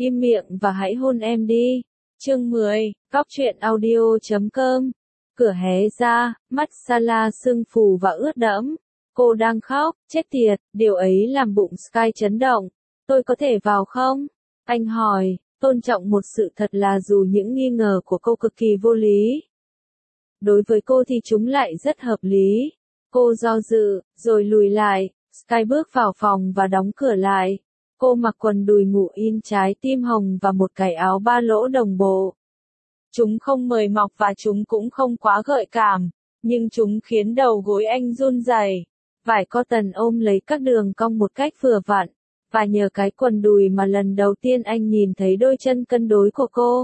Im miệng và hãy hôn em đi. Chương 10, Cóc truyện audio.com. Cửa hé ra, mắt Sala sưng phù và ướt đẫm. Cô đang khóc, chết tiệt, điều ấy làm bụng Sky chấn động. Tôi có thể vào không? Anh hỏi, tôn trọng một sự thật là dù những nghi ngờ của cô cực kỳ vô lý. Đối với cô thì chúng lại rất hợp lý. Cô do dự, rồi lùi lại. Sky bước vào phòng và đóng cửa lại. Cô mặc quần đùi ngủ in trái tim hồng và một cái áo ba lỗ đồng bộ. Chúng không mời mọc và chúng cũng không quá gợi cảm, nhưng chúng khiến đầu gối anh run rẩy. Vải cotton ôm lấy các đường cong một cách vừa vặn, và nhờ cái quần đùi mà lần đầu tiên anh nhìn thấy đôi chân cân đối của cô.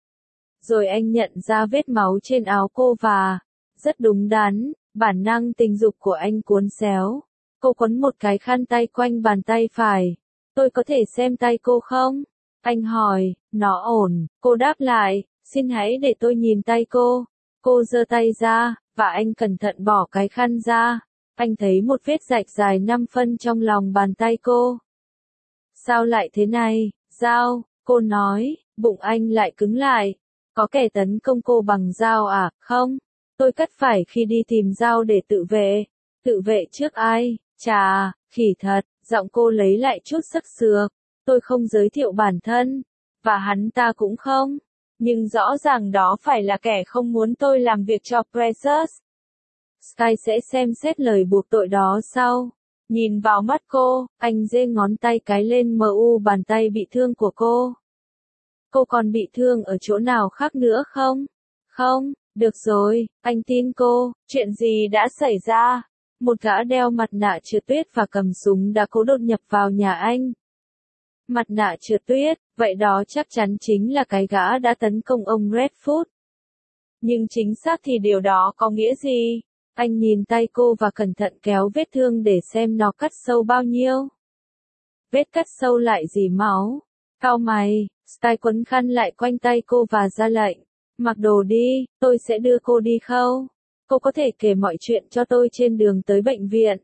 Rồi anh nhận ra vết máu trên áo cô và, rất đúng đắn, bản năng tình dục của anh cuốn xéo. Cô quấn một cái khăn tay quanh bàn tay phải. Tôi có thể xem tay cô không? Anh hỏi, nó ổn, cô đáp lại, xin hãy để tôi nhìn tay cô. Cô giơ tay ra, và anh cẩn thận bỏ cái khăn ra. Anh thấy một vết rạch dài 5 phân trong lòng bàn tay cô. Sao lại thế này, dao, cô nói, bụng anh lại cứng lại. Có kẻ tấn công cô bằng dao à, không? Tôi cất phải khi đi tìm dao để tự vệ. Tự vệ trước ai? Chà, khỉ thật, giọng cô lấy lại chút sức sược. Tôi không giới thiệu bản thân, và hắn ta cũng không. Nhưng rõ ràng đó phải là kẻ không muốn tôi làm việc cho Precious. Sky sẽ xem xét lời buộc tội đó sau. Nhìn vào mắt cô, anh giơ ngón tay cái lên mu bàn tay bị thương của cô. Cô còn bị thương ở chỗ nào khác nữa không? Không, được rồi, anh tin cô, chuyện gì đã xảy ra? Một gã đeo mặt nạ trượt tuyết và cầm súng đã cố đột nhập vào nhà anh. Mặt nạ trượt tuyết, vậy đó chắc chắn chính là cái gã đã tấn công ông Redfoot. Nhưng chính xác thì điều đó có nghĩa gì? Anh nhìn tay cô và cẩn thận kéo vết thương để xem nó cắt sâu bao nhiêu. Vết cắt sâu lại rỉ máu. Cau mày, Sky quấn khăn lại quanh tay cô và ra lệnh. Mặc đồ đi, tôi sẽ đưa cô đi khâu. Cô có thể kể mọi chuyện cho tôi trên đường tới bệnh viện.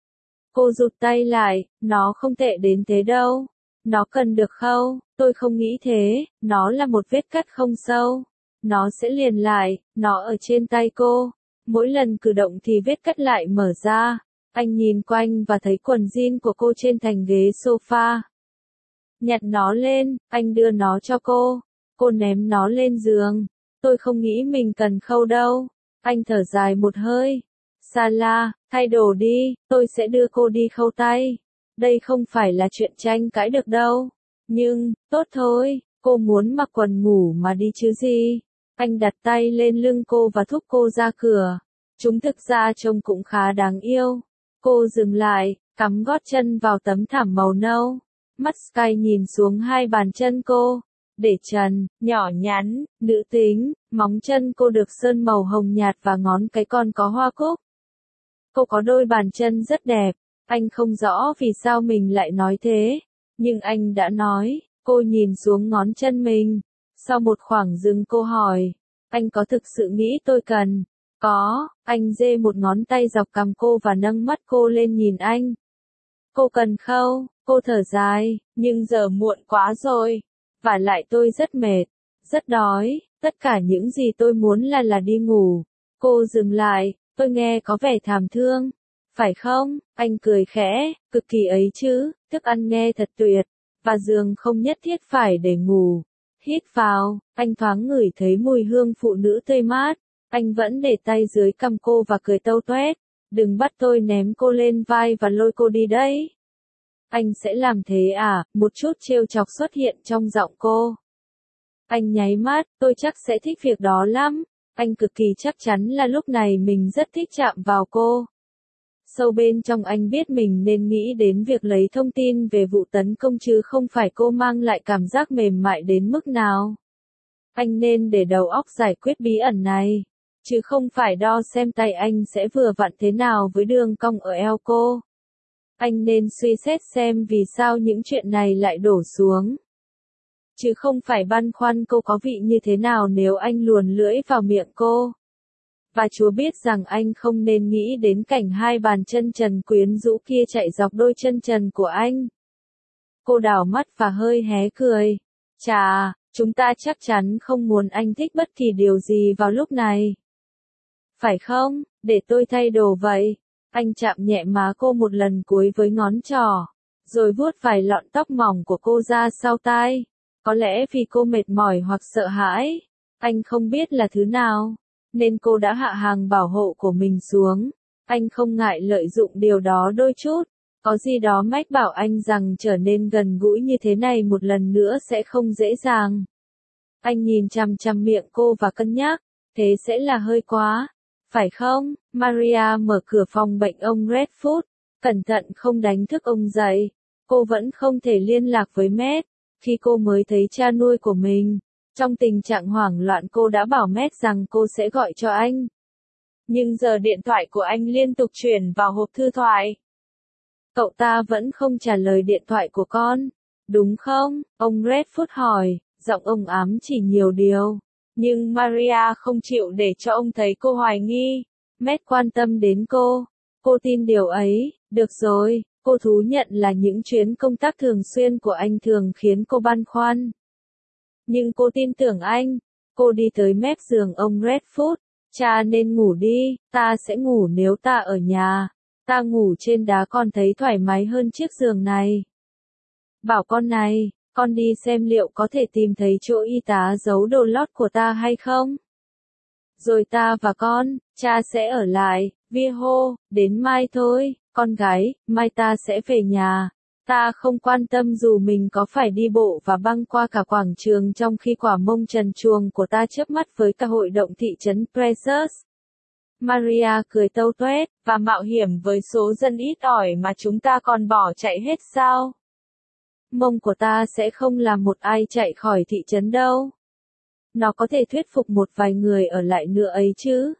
Cô rụt tay lại, nó không tệ đến thế đâu. Nó cần được khâu, tôi không nghĩ thế, nó là một vết cắt không sâu. Nó sẽ liền lại, nó ở trên tay cô. Mỗi lần cử động thì vết cắt lại mở ra. Anh nhìn quanh và thấy quần jean của cô trên thành ghế sofa. Nhặt nó lên, anh đưa nó cho cô. Cô ném nó lên giường. Tôi không nghĩ mình cần khâu đâu. Anh thở dài một hơi. Sala, thay đồ đi, tôi sẽ đưa cô đi khâu tay. Đây không phải là chuyện tranh cãi được đâu. Nhưng, tốt thôi, cô muốn mặc quần ngủ mà đi chứ gì. Anh đặt tay lên lưng cô và thúc cô ra cửa. Chúng thực ra trông cũng khá đáng yêu. Cô dừng lại, cắm gót chân vào tấm thảm màu nâu. Mắt Sky nhìn xuống hai bàn chân cô. Để trần, nhỏ nhắn, nữ tính, móng chân cô được sơn màu hồng nhạt và ngón cái còn có hoa cúc. Cô có đôi bàn chân rất đẹp. Anh không rõ vì sao mình lại nói thế. Nhưng anh đã nói. Cô nhìn xuống ngón chân mình. Sau một khoảng dừng cô hỏi. Anh có thực sự nghĩ tôi cần? Có, anh giơ một ngón tay dọc cằm cô và nâng mắt cô lên nhìn anh. Cô cần khâu, cô thở dài, nhưng giờ muộn quá rồi. Và lại tôi rất mệt, rất đói, tất cả những gì tôi muốn là đi ngủ. Cô dừng lại, tôi nghe có vẻ thảm thương. Phải không? Anh cười khẽ, cực kỳ ấy chứ, thức ăn nghe thật tuyệt. Và giường không nhất thiết phải để ngủ. Hít vào, anh thoáng ngửi thấy mùi hương phụ nữ tươi mát. Anh vẫn để tay dưới cằm cô và cười tâu toét. Đừng bắt tôi ném cô lên vai và lôi cô đi đấy. Anh sẽ làm thế à? Một chút trêu chọc xuất hiện trong giọng cô. Anh nháy mắt, tôi chắc sẽ thích việc đó lắm. Anh cực kỳ chắc chắn là lúc này mình rất thích chạm vào cô. Sâu bên trong anh biết mình nên nghĩ đến việc lấy thông tin về vụ tấn công chứ không phải cô mang lại cảm giác mềm mại đến mức nào. Anh nên để đầu óc giải quyết bí ẩn này, chứ không phải đo xem tay anh sẽ vừa vặn thế nào với đường cong ở eo cô. Anh nên suy xét xem vì sao những chuyện này lại đổ xuống. Chứ không phải băn khoăn cô có vị như thế nào nếu anh luồn lưỡi vào miệng cô. Và Chúa biết rằng anh không nên nghĩ đến cảnh hai bàn chân trần quyến rũ kia chạy dọc đôi chân trần của anh. Cô đảo mắt và hơi hé cười. Chà, chúng ta chắc chắn không muốn anh thích bất kỳ điều gì vào lúc này. Phải không, để tôi thay đồ vậy. Anh chạm nhẹ má cô một lần cuối với ngón trỏ, rồi vuốt vài lọn tóc mỏng của cô ra sau tai. Có lẽ vì cô mệt mỏi hoặc sợ hãi, anh không biết là thứ nào, nên cô đã hạ hàng bảo hộ của mình xuống. Anh không ngại lợi dụng điều đó đôi chút. Có gì đó mách bảo anh rằng trở nên gần gũi như thế này một lần nữa sẽ không dễ dàng. Anh nhìn chằm chằm miệng cô và cân nhắc, thế sẽ là hơi quá, phải không? Maria mở cửa phòng bệnh ông Redfoot, cẩn thận không đánh thức ông dậy. Cô vẫn không thể liên lạc với Matt. Khi cô mới thấy cha nuôi của mình, trong tình trạng hoảng loạn cô đã bảo Matt rằng cô sẽ gọi cho anh. Nhưng giờ điện thoại của anh liên tục chuyển vào hộp thư thoại. Cậu ta vẫn không trả lời điện thoại của con, đúng không? Ông Redfoot hỏi, giọng ông ám chỉ nhiều điều. Nhưng Maria không chịu để cho ông thấy cô hoài nghi. Matt quan tâm đến cô. Cô tin điều ấy, được rồi, cô thú nhận là những chuyến công tác thường xuyên của anh thường khiến cô băn khoăn. Nhưng cô tin tưởng anh. Cô đi tới mép giường ông Redfoot. Cha nên ngủ đi, ta sẽ ngủ nếu ta ở nhà. Ta ngủ trên đá con thấy thoải mái hơn chiếc giường này. Bảo con này, con đi xem liệu có thể tìm thấy chỗ y tá giấu đồ lót của ta hay không. Rồi ta và con, cha sẽ ở lại, Vi hô, đến mai thôi, con gái, mai ta sẽ về nhà. Ta không quan tâm dù mình có phải đi bộ và băng qua cả quảng trường trong khi quả mông trần truồng của ta chớp mắt với cả hội động thị trấn Precious. Maria cười tâu tuét, và mạo hiểm với số dân ít ỏi mà chúng ta còn bỏ chạy hết sao? Mông của ta sẽ không làm một ai chạy khỏi thị trấn đâu. Nó có thể thuyết phục một vài người ở lại nữa ấy chứ.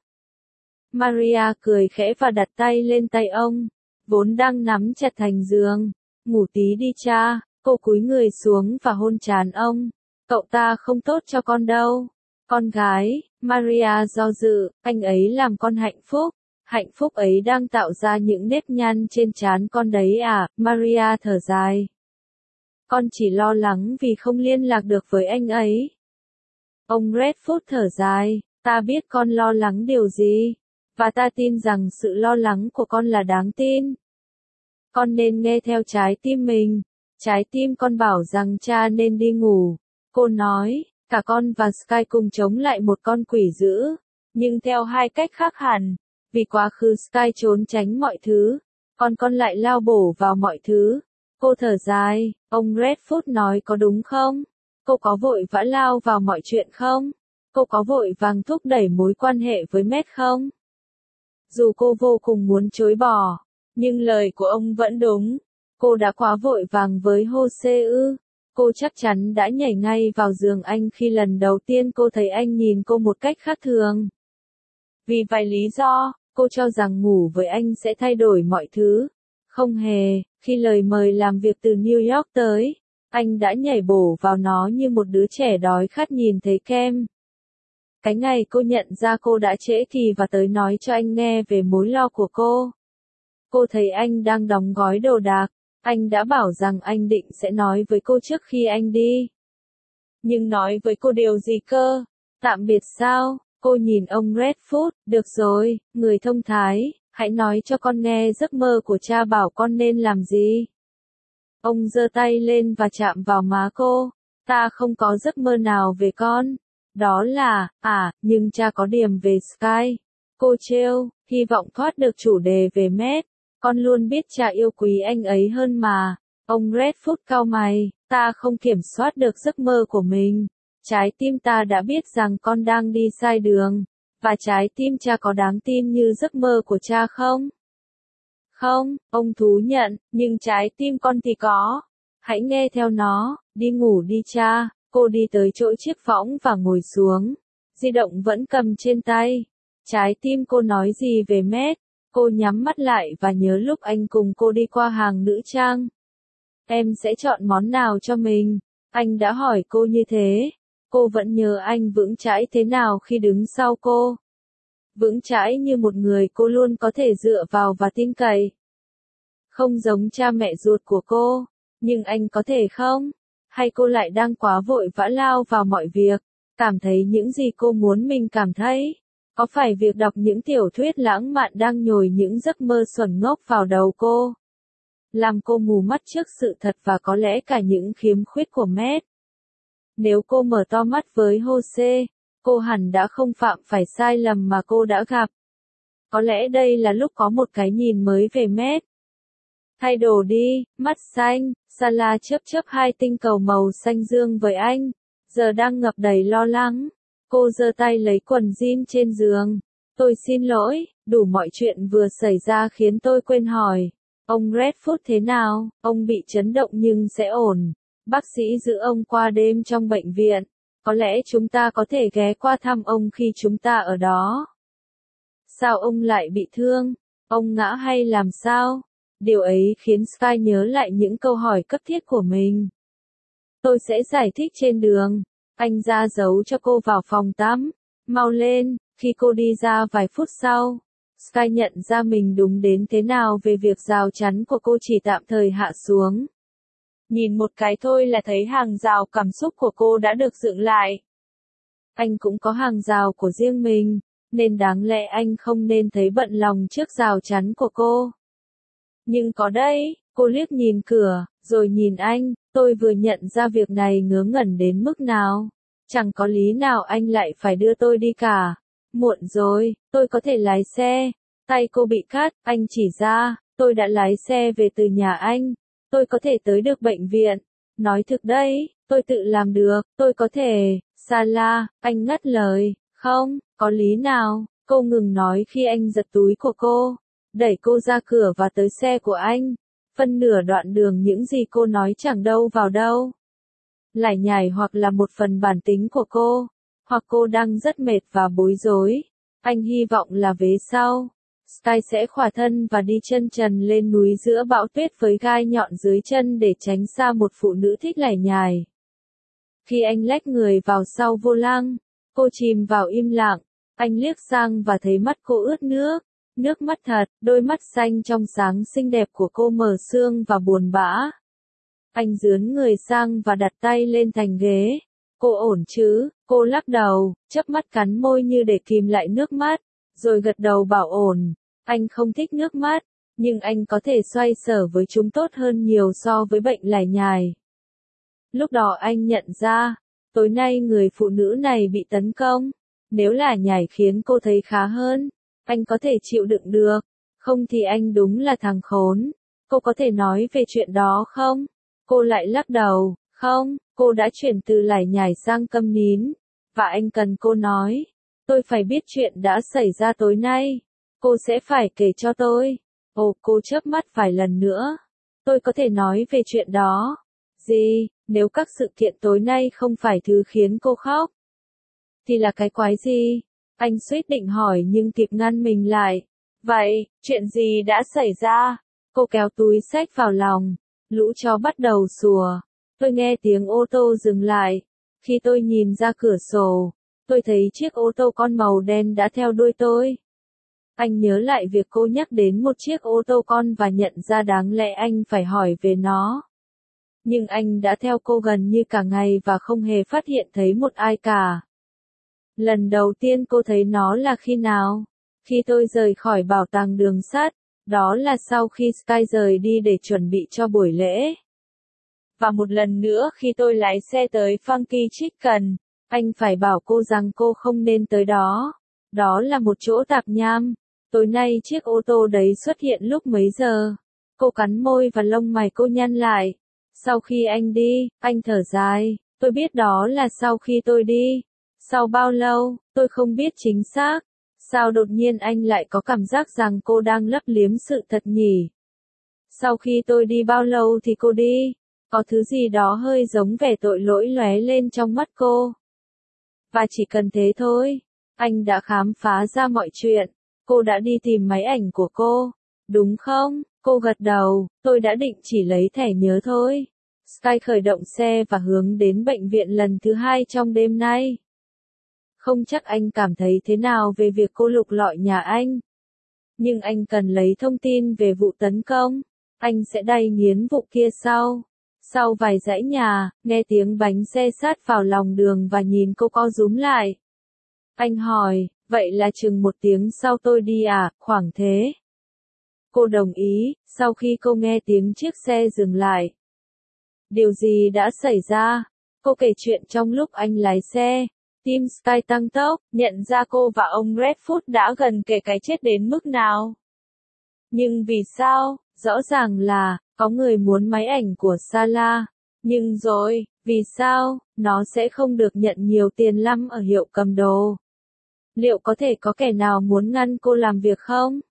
Maria cười khẽ và đặt tay lên tay ông, vốn đang nắm chặt thành giường. Ngủ tí đi cha, cô cúi người xuống và hôn trán ông. Cậu ta không tốt cho con đâu. Con gái, Maria do dự, anh ấy làm con hạnh phúc. Hạnh phúc ấy đang tạo ra những nếp nhăn trên trán con đấy à, Maria thở dài. Con chỉ lo lắng vì không liên lạc được với anh ấy. Ông Redfoot thở dài, ta biết con lo lắng điều gì, và ta tin rằng sự lo lắng của con là đáng tin. Con nên nghe theo trái tim mình. Trái tim con bảo rằng cha nên đi ngủ. Cô nói, cả con và Sky cùng chống lại một con quỷ dữ, nhưng theo hai cách khác hẳn. Vì quá khứ Sky trốn tránh mọi thứ, còn con lại lao bổ vào mọi thứ. Cô thở dài, ông Redfoot nói có đúng không? Cô có vội vã lao vào mọi chuyện không? Cô có vội vàng thúc đẩy mối quan hệ với Matt không? Dù cô vô cùng muốn chối bỏ, nhưng lời của ông vẫn đúng. Cô đã quá vội vàng với Jose ư. Cô chắc chắn đã nhảy ngay vào giường anh khi lần đầu tiên cô thấy anh nhìn cô một cách khác thường. Vì vài lý do, cô cho rằng ngủ với anh sẽ thay đổi mọi thứ. Không hề, khi lời mời làm việc từ New York tới, anh đã nhảy bổ vào nó như một đứa trẻ đói khát nhìn thấy kem. Cái ngày cô nhận ra cô đã trễ thì và tới nói cho anh nghe về mối lo của cô. Cô thấy anh đang đóng gói đồ đạc, anh đã bảo rằng anh định sẽ nói với cô trước khi anh đi. Nhưng nói với cô điều gì cơ? Tạm biệt sao? Cô nhìn ông Redfoot, được rồi, người thông thái, hãy nói cho con nghe giấc mơ của cha bảo con nên làm gì. Ông giơ tay lên và chạm vào má cô, ta không có giấc mơ nào về con. Đó là, nhưng cha có điểm về Sky. Cô trêu, hy vọng thoát được chủ đề về Matt. Con luôn biết cha yêu quý anh ấy hơn mà. Ông Redfoot cau mày, ta không kiểm soát được giấc mơ của mình. Trái tim ta đã biết rằng con đang đi sai đường. Và trái tim cha có đáng tin như giấc mơ của cha không? Không, ông thú nhận, nhưng trái tim con thì có. Hãy nghe theo nó, đi ngủ đi cha. Cô đi tới chỗ chiếc võng và ngồi xuống. Di động vẫn cầm trên tay. Trái tim cô nói gì về Matt? Cô nhắm mắt lại và nhớ lúc anh cùng cô đi qua hàng nữ trang. Em sẽ chọn món nào cho mình? Anh đã hỏi cô như thế. Cô vẫn nhớ anh vững chãi thế nào khi đứng sau cô. Vững chãi như một người cô luôn có thể dựa vào và tin cậy. Không giống cha mẹ ruột của cô. Nhưng anh có thể không? Hay cô lại đang quá vội vã lao vào mọi việc, cảm thấy những gì cô muốn mình cảm thấy? Có phải việc đọc những tiểu thuyết lãng mạn đang nhồi những giấc mơ xuẩn ngốc vào đầu cô, làm cô mù mắt trước sự thật và có lẽ cả những khiếm khuyết của Matt? Nếu cô mở to mắt với Jose, cô hẳn đã không phạm phải sai lầm mà cô đã gặp. Có lẽ đây là lúc có một cái nhìn mới về Matt. Thay đồ đi, mắt xanh, Sala chớp chớp hai tinh cầu màu xanh dương với anh, giờ đang ngập đầy lo lắng. Cô giơ tay lấy quần jean trên giường. Tôi xin lỗi, đủ mọi chuyện vừa xảy ra khiến tôi quên hỏi. Ông Redfoot thế nào? Ông bị chấn động nhưng sẽ ổn. Bác sĩ giữ ông qua đêm trong bệnh viện. Có lẽ chúng ta có thể ghé qua thăm ông khi chúng ta ở đó. Sao ông lại bị thương? Ông ngã hay làm sao? Điều ấy khiến Sky nhớ lại những câu hỏi cấp thiết của mình. Tôi sẽ giải thích trên đường. Anh ra dấu cho cô vào phòng tắm. Mau lên. Khi cô đi ra vài phút sau, Sky nhận ra mình đúng đến thế nào về việc rào chắn của cô chỉ tạm thời hạ xuống. Nhìn một cái thôi là thấy hàng rào cảm xúc của cô đã được dựng lại. Anh cũng có hàng rào của riêng mình, nên đáng lẽ anh không nên thấy bận lòng trước rào chắn của cô. Nhưng có đấy, cô liếc nhìn cửa, rồi nhìn anh, tôi vừa nhận ra việc này ngớ ngẩn đến mức nào. Chẳng có lý nào anh lại phải đưa tôi đi cả. Muộn rồi, tôi có thể lái xe. Tay cô bị cắt, anh chỉ ra, tôi đã lái xe về từ nhà anh. Tôi có thể tới được bệnh viện. Nói thực đấy, tôi tự làm được, tôi có thể. Sala, anh ngắt lời, không, có lý nào? Cô ngừng nói khi anh giật túi của cô, đẩy cô ra cửa và tới xe của anh. Phân nửa đoạn đường những gì cô nói chẳng đâu vào đâu. Lải nhải hoặc là một phần bản tính của cô, hoặc cô đang rất mệt và bối rối. Anh hy vọng là vế sau. Sky sẽ khỏa thân và đi chân trần lên núi giữa bão tuyết với gai nhọn dưới chân để tránh xa một phụ nữ thích lải nhải. Khi anh lách người vào sau vô lăng, cô chìm vào im lặng. Anh liếc sang và thấy mắt cô ướt nước. Nước mắt thật, đôi mắt xanh trong sáng xinh đẹp của cô mờ sương và buồn bã. Anh dướn người sang và đặt tay lên thành ghế. Cô ổn chứ? Cô lắc đầu, chớp mắt cắn môi như để kìm lại nước mắt, rồi gật đầu bảo ổn. Anh không thích nước mắt, nhưng anh có thể xoay sở với chúng tốt hơn nhiều so với bệnh lải nhải. Lúc đó anh nhận ra, tối nay người phụ nữ này bị tấn công. Nếu lải nhải khiến cô thấy khá hơn, anh có thể chịu đựng được. Không thì anh đúng là thằng khốn. Cô có thể nói về chuyện đó không? Cô lại lắc đầu, không, cô đã chuyển từ lải nhải sang câm nín. Và anh cần cô nói. Tôi phải biết chuyện đã xảy ra tối nay. Cô sẽ phải kể cho tôi. Ồ, cô chớp mắt vài lần nữa. Tôi có thể nói về chuyện đó. Gì, nếu các sự kiện tối nay không phải thứ khiến cô khóc, thì là cái quái gì? Anh suýt định hỏi nhưng kịp ngăn mình lại. Vậy, chuyện gì đã xảy ra? Cô kéo túi xách vào lòng. Lũ chó bắt đầu sủa. Tôi nghe tiếng ô tô dừng lại. Khi tôi nhìn ra cửa sổ, tôi thấy chiếc ô tô con màu đen đã theo đuôi tôi. Anh nhớ lại việc cô nhắc đến một chiếc ô tô con và nhận ra đáng lẽ anh phải hỏi về nó. Nhưng anh đã theo cô gần như cả ngày và không hề phát hiện thấy một ai cả. Lần đầu tiên cô thấy nó là khi nào? Khi tôi rời khỏi bảo tàng đường sắt, đó là sau khi Sky rời đi để chuẩn bị cho buổi lễ. Và một lần nữa khi tôi lái xe tới Funky Chicken, anh phải bảo cô rằng cô không nên tới đó. Đó là một chỗ tạp nham. Tối nay chiếc ô tô đấy xuất hiện lúc mấy giờ? Cô cắn môi và lông mày cô nhăn lại. Sau khi anh đi, anh thở dài. Tôi biết đó là sau khi tôi đi. Sau bao lâu, tôi không biết chính xác. Sao đột nhiên anh lại có cảm giác rằng cô đang lấp liếm sự thật nhỉ? Sau khi tôi đi bao lâu thì cô đi? Có thứ gì đó hơi giống vẻ tội lỗi lóe lên trong mắt cô. Và chỉ cần thế thôi, anh đã khám phá ra mọi chuyện. Cô đã đi tìm máy ảnh của cô, đúng không? Cô gật đầu, tôi đã định chỉ lấy thẻ nhớ thôi. Sky khởi động xe và hướng đến bệnh viện lần thứ 2 trong đêm nay. Không chắc anh cảm thấy thế nào về việc cô lục lọi nhà anh. Nhưng anh cần lấy thông tin về vụ tấn công. Anh sẽ đay nghiến vụ kia sau. Sau vài dãy nhà, nghe tiếng bánh xe sát vào lòng đường và nhìn cô co rúm lại. Anh hỏi, vậy là chừng 1 tiếng sau tôi đi à, khoảng thế. Cô đồng ý, sau khi cô nghe tiếng chiếc xe dừng lại. Điều gì đã xảy ra? Cô kể chuyện trong lúc anh lái xe. Tim Sky tăng tốc, nhận ra cô và ông Redfoot đã gần kề cái chết đến mức nào. Nhưng vì sao? Rõ ràng là, có người muốn máy ảnh của Salah. Nhưng rồi, vì sao, nó sẽ không được nhận nhiều tiền lắm ở hiệu cầm đồ? Liệu có thể có kẻ nào muốn ngăn cô làm việc không?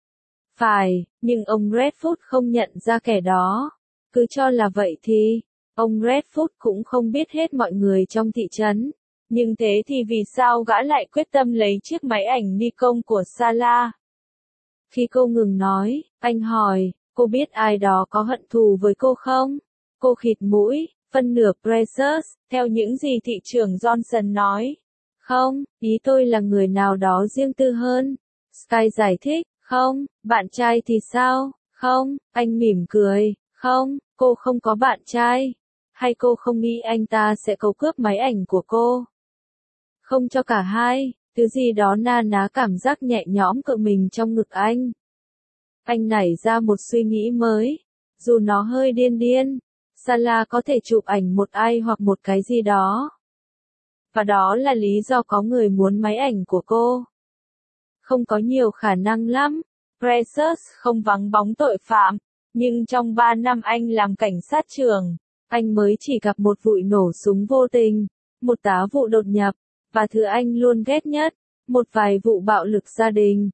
Phải, nhưng ông Redfoot không nhận ra kẻ đó. Cứ cho là vậy thì, ông Redfoot cũng không biết hết mọi người trong thị trấn. Nhưng thế thì vì sao gã lại quyết tâm lấy chiếc máy ảnh Nikon của Salah? Khi cô ngừng nói, anh hỏi, cô biết ai đó có hận thù với cô không? Cô khịt mũi, phân nửa Precious, theo những gì thị trưởng Johnson nói. Không, ý tôi là người nào đó riêng tư hơn. Sky giải thích, không, bạn trai thì sao? Không, anh mỉm cười, không, cô không có bạn trai. Hay cô không nghĩ anh ta sẽ cấu cướp máy ảnh của cô? Không cho cả hai, thứ gì đó na ná cảm giác nhẹ nhõm cựa mình trong ngực anh. Anh nảy ra một suy nghĩ mới. Dù nó hơi điên điên, Salah có thể chụp ảnh một ai hoặc một cái gì đó. Và đó là lý do có người muốn máy ảnh của cô. Không có nhiều khả năng lắm. Precious không vắng bóng tội phạm, nhưng trong 3 năm anh làm cảnh sát trưởng, anh mới chỉ gặp một vụ nổ súng vô tình, một tá vụ đột nhập, và thứ anh luôn ghét nhất, một vài vụ bạo lực gia đình.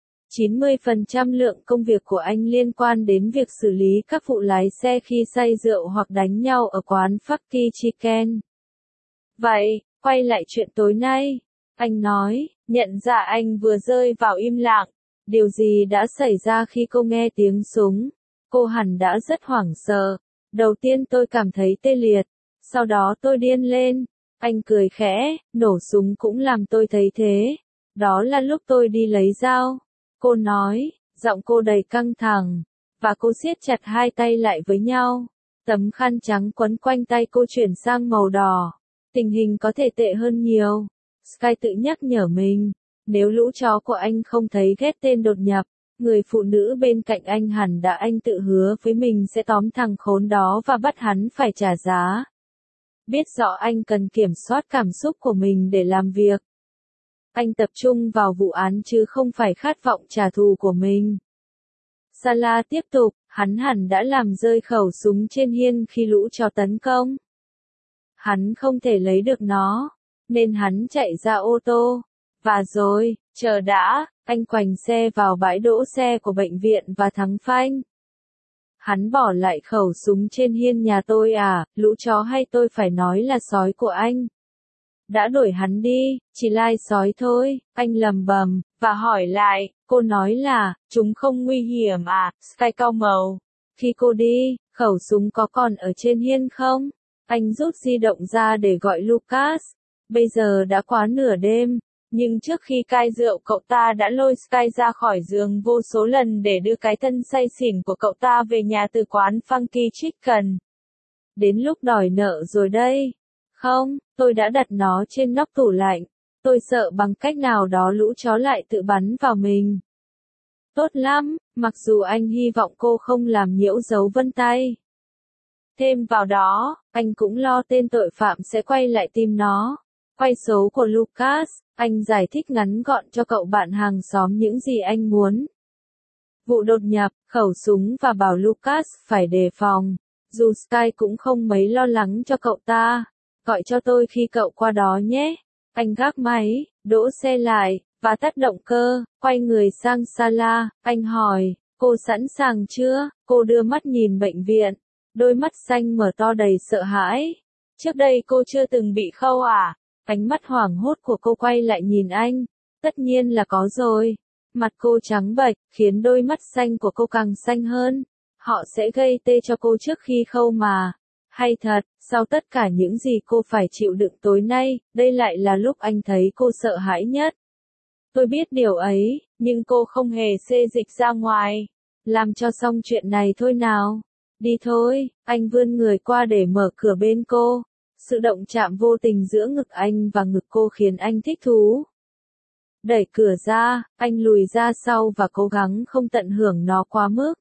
90% lượng công việc của anh liên quan đến việc xử lý các vụ lái xe khi say rượu hoặc đánh nhau ở quán Funky Chicken. Vậy, quay lại chuyện tối nay. Anh nói, nhận ra anh vừa rơi vào im lặng. Điều gì đã xảy ra khi cô nghe tiếng súng? Cô hẳn đã rất hoảng sợ. Đầu tiên tôi cảm thấy tê liệt. Sau đó tôi điên lên. Anh cười khẽ, nổ súng cũng làm tôi thấy thế. Đó là lúc tôi đi lấy dao. Cô nói, giọng cô đầy căng thẳng. Và cô siết chặt hai tay lại với nhau. Tấm khăn trắng quấn quanh tay cô chuyển sang màu đỏ. Tình hình có thể tệ hơn nhiều. Sky tự nhắc nhở mình. Nếu lũ chó của anh không thấy ghét tên đột nhập, người phụ nữ bên cạnh anh hẳn đã anh tự hứa với mình sẽ tóm thằng khốn đó và bắt hắn phải trả giá. Biết rõ anh cần kiểm soát cảm xúc của mình để làm việc. Anh tập trung vào vụ án chứ không phải khát vọng trả thù của mình. Salah tiếp tục, hắn hẳn đã làm rơi khẩu súng trên hiên khi lũ chó tấn công. Hắn không thể lấy được nó, nên hắn chạy ra ô tô. Và rồi, chờ đã, anh quành xe vào bãi đỗ xe của bệnh viện và thắng phanh. Hắn bỏ lại khẩu súng trên hiên nhà tôi à, lũ chó hay tôi phải nói là sói của anh. Đã đuổi hắn đi, chỉ lai sói thôi, anh lầm bầm, và hỏi lại, cô nói là, chúng không nguy hiểm à, Sky cau màu. Khi cô đi, khẩu súng có còn ở trên hiên không? Anh rút di động ra để gọi Lucas. Bây giờ đã quá nửa đêm. Nhưng trước khi cai rượu cậu ta đã lôi Sky ra khỏi giường vô số lần để đưa cái thân say xỉn của cậu ta về nhà từ quán Funky Chicken. Đến lúc đòi nợ rồi đây. Không, tôi đã đặt nó trên nóc tủ lạnh. Tôi sợ bằng cách nào đó lũ chó lại tự bắn vào mình. Tốt lắm, mặc dù anh hy vọng cô không làm nhiễu dấu vân tay. Thêm vào đó, anh cũng lo tên tội phạm sẽ quay lại tìm nó. Quay số của Lucas, anh giải thích ngắn gọn cho cậu bạn hàng xóm những gì anh muốn. Vụ đột nhập, khẩu súng và bảo Lucas phải đề phòng. Dù Sky cũng không mấy lo lắng cho cậu ta. Gọi cho tôi khi cậu qua đó nhé. Anh gác máy, đỗ xe lại, và tắt động cơ, quay người sang Salah. Anh hỏi, cô sẵn sàng chưa? Cô đưa mắt nhìn bệnh viện. Đôi mắt xanh mở to đầy sợ hãi. Trước đây cô chưa từng bị khâu à? Ánh mắt hoảng hốt của cô quay lại nhìn anh. Tất nhiên là có rồi. Mặt cô trắng bệch, khiến đôi mắt xanh của cô càng xanh hơn. Họ sẽ gây tê cho cô trước khi khâu mà. Hay thật, sau tất cả những gì cô phải chịu đựng tối nay, đây lại là lúc anh thấy cô sợ hãi nhất. Tôi biết điều ấy, nhưng cô không hề xê dịch ra ngoài. Làm cho xong chuyện này thôi nào. Đi thôi, anh vươn người qua để mở cửa bên cô. Sự động chạm vô tình giữa ngực anh và ngực cô khiến anh thích thú. Đẩy cửa ra, anh lùi ra sau và cố gắng không tận hưởng nó quá mức.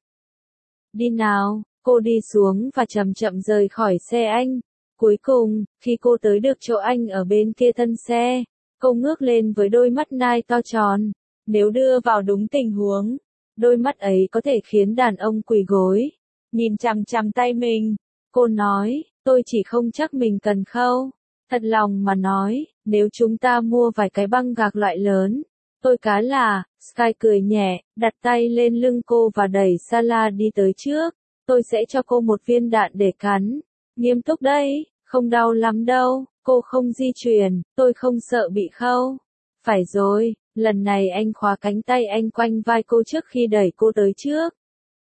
Đi nào, cô đi xuống và chậm chậm rời khỏi xe anh. Cuối cùng, khi cô tới được chỗ anh ở bên kia thân xe, cô ngước lên với đôi mắt nai to tròn. Nếu đưa vào đúng tình huống, đôi mắt ấy có thể khiến đàn ông quỳ gối, nhìn chằm chằm tay mình. Cô nói, tôi chỉ không chắc mình cần khâu. Thật lòng mà nói, nếu chúng ta mua vài cái băng gạc loại lớn, tôi cá là, Sky cười nhẹ, đặt tay lên lưng cô và đẩy Sala đi tới trước. Tôi sẽ cho cô một viên đạn để cắn. Nghiêm túc đấy, không đau lắm đâu, cô không di chuyển, tôi không sợ bị khâu. Phải rồi, lần này anh khóa cánh tay anh quanh vai cô trước khi đẩy cô tới trước.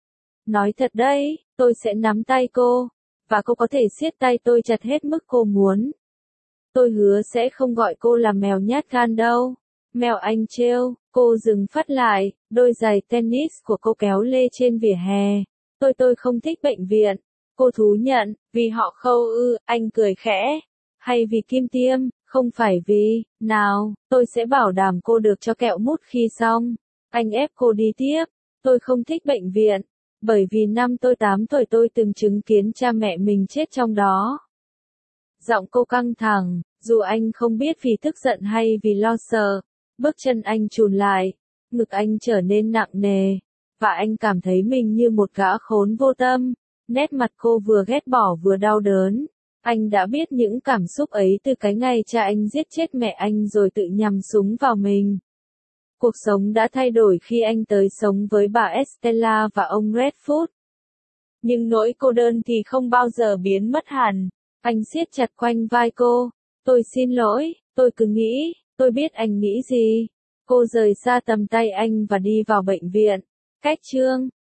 Nói thật đấy, tôi sẽ nắm tay cô, và cô có thể siết tay tôi chặt hết mức cô muốn. Tôi hứa sẽ không gọi cô là mèo nhát gan đâu. Mèo anh trêu, cô dừng phát lại, đôi giày tennis của cô kéo lê trên vỉa hè. Tôi không thích bệnh viện. Cô thú nhận, vì họ khâu ư, anh cười khẽ. Hay vì kim tiêm, không phải vì, nào, tôi sẽ bảo đảm cô được cho kẹo mút khi xong. Anh ép cô đi tiếp, tôi không thích bệnh viện. Bởi vì năm tôi 8 tuổi tôi từng chứng kiến cha mẹ mình chết trong đó. Giọng cô căng thẳng, dù anh không biết vì tức giận hay vì lo sợ. Bước chân anh chùn lại, ngực anh trở nên nặng nề, và anh cảm thấy mình như một gã khốn vô tâm. Nét mặt cô vừa ghét bỏ vừa đau đớn. Anh đã biết những cảm xúc ấy từ cái ngày cha anh giết chết mẹ anh rồi tự nhắm súng vào mình. Cuộc sống đã thay đổi khi anh tới sống với bà Estella và ông Redfoot. Nhưng nỗi cô đơn thì không bao giờ biến mất hẳn. Anh siết chặt quanh vai cô. Tôi xin lỗi, tôi cứ nghĩ, tôi biết anh nghĩ gì. Cô rời xa tầm tay anh và đi vào bệnh viện. Cách chương